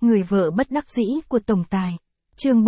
Người vợ bất đắc dĩ của tổng tài. Chương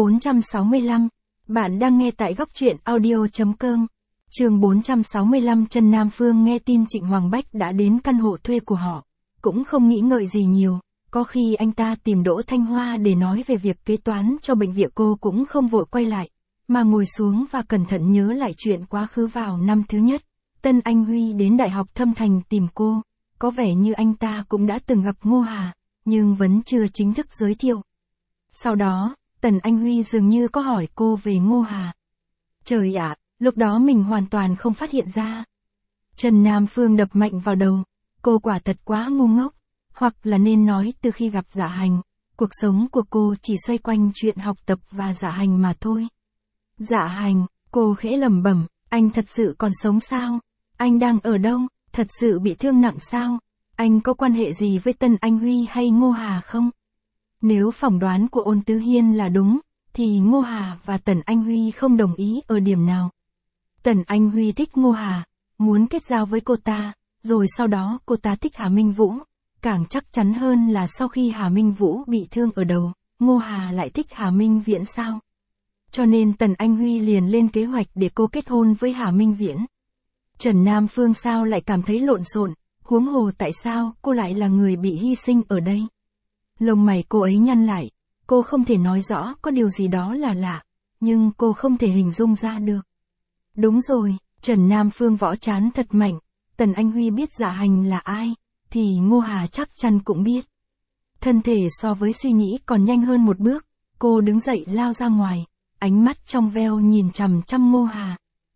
465. Bạn đang nghe tại góc truyện audio.com. Chương 465. Trần Nam Phương nghe tin Trịnh Hoàng Bách đã đến căn hộ thuê của họ. Cũng không nghĩ ngợi gì nhiều. Có khi anh ta tìm Đỗ Thanh Hoa để nói về việc kế toán cho bệnh viện, cô cũng không vội quay lại, mà ngồi xuống và cẩn thận nhớ lại chuyện quá khứ. Vào năm thứ nhất, Tân Anh Huy đến Đại học Thâm Thành tìm cô. Có vẻ như anh ta cũng đã từng gặp Ngô Hà, nhưng vẫn chưa chính thức giới thiệu. Sau đó, Tần Anh Huy dường như có hỏi cô về Ngô Hà. Trời ạ, lúc đó mình hoàn toàn không phát hiện ra. Trần Nam Phương đập mạnh vào đầu. Cô quả thật quá ngu ngốc. Hoặc là nên nói từ khi gặp Dạ Hành, cuộc sống của cô chỉ xoay quanh chuyện học tập và Dạ Hành mà thôi. Dạ Hành, cô khẽ lẩm bẩm, anh thật sự còn sống sao? Anh đang ở đâu? Thật sự bị thương nặng sao? Anh có quan hệ gì với Tân Anh Huy hay Ngô Hà không? Nếu phỏng đoán của Ôn Tứ Hiên là đúng, thì Ngô Hà và Tần Anh Huy không đồng ý ở điểm nào. Tần Anh Huy thích Ngô Hà, muốn kết giao với cô ta, rồi sau đó cô ta thích Hà Minh Vũ. Càng chắc chắn hơn là sau khi Hà Minh Vũ bị thương ở đầu, Ngô Hà lại thích Hà Minh Viễn sao? Cho nên Tần Anh Huy liền lên kế hoạch để cô kết hôn với Hà Minh Viễn. Trần Nam Phương sao lại cảm thấy lộn xộn, huống hồ tại sao cô lại là người bị hy sinh ở đây? Lông mày cô ấy nhăn lại, cô không thể nói rõ có điều gì đó là lạ, nhưng cô không thể hình dung ra được. Đúng rồi, Trần Nam Phương võ trán thật mạnh, Tần Anh Huy biết Dạ Hành là ai, thì Ngô Hà chắc chắn cũng biết. Thân thể so với suy nghĩ còn nhanh hơn một bước, cô đứng dậy lao ra ngoài, ánh mắt trong veo nhìn chằm chằm Ngô Hà.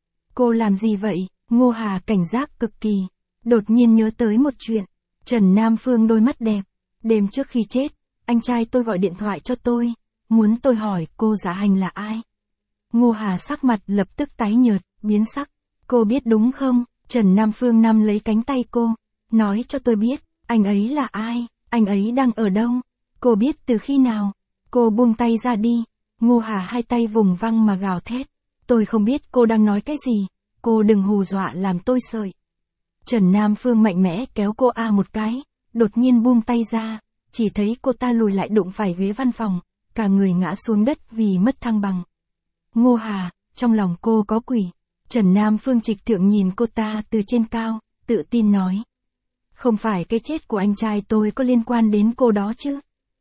Cô làm gì vậy? Ngô Hà cảnh giác cực kỳ, đột nhiên nhớ tới một chuyện. Trần Nam Phương đôi mắt đẹp. Đêm trước khi chết, anh trai tôi gọi điện thoại cho tôi, muốn tôi hỏi cô Dạ Hành là ai. Ngô Hà sắc mặt lập tức tái nhợt, biến sắc. Cô biết đúng không? Trần Nam Phương nắm lấy cánh tay cô, nói cho tôi biết, anh ấy là ai, anh ấy đang ở đâu, cô biết từ khi nào. Cô buông tay ra đi. Ngô Hà hai tay vùng văng mà gào thét. Tôi không biết cô đang nói cái gì, cô đừng hù dọa làm tôi sợ. Trần Nam Phương mạnh mẽ kéo cô một cái, đột nhiên buông tay ra, chỉ thấy cô ta lùi lại đụng phải ghế văn phòng, cả người ngã xuống đất vì mất thăng bằng. Ngô Hà, trong lòng cô có quỷ. Trần Nam Phương trịch thượng nhìn cô ta từ trên cao, tự tin nói. Không phải cái chết của anh trai tôi có liên quan đến cô đó chứ?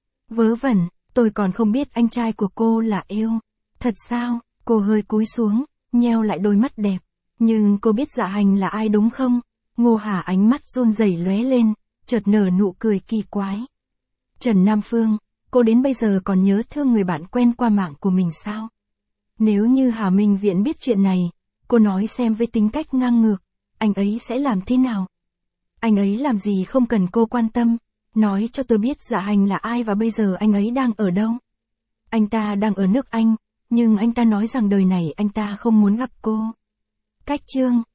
Vớ vẩn, tôi còn không biết anh trai của cô là yêu. Thật sao? Cô hơi cúi xuống, nheo lại đôi mắt đẹp. Nhưng cô biết Dạ Hành là ai đúng không? Ngô Hà ánh mắt run rẩy lóe lên, chợt nở nụ cười kỳ quái. Trần Nam Phương, cô đến bây giờ còn nhớ thương người bạn quen qua mạng của mình sao? Nếu như Hà Minh Viễn biết chuyện này, cô nói xem với tính cách ngang ngược, anh ấy sẽ làm thế nào? Anh ấy làm gì không cần cô quan tâm, nói cho tôi biết Dạ Hành là ai và bây giờ anh ấy đang ở đâu. Anh ta đang ở nước Anh, nhưng anh ta nói rằng đời này anh ta không muốn gặp cô. Cách chương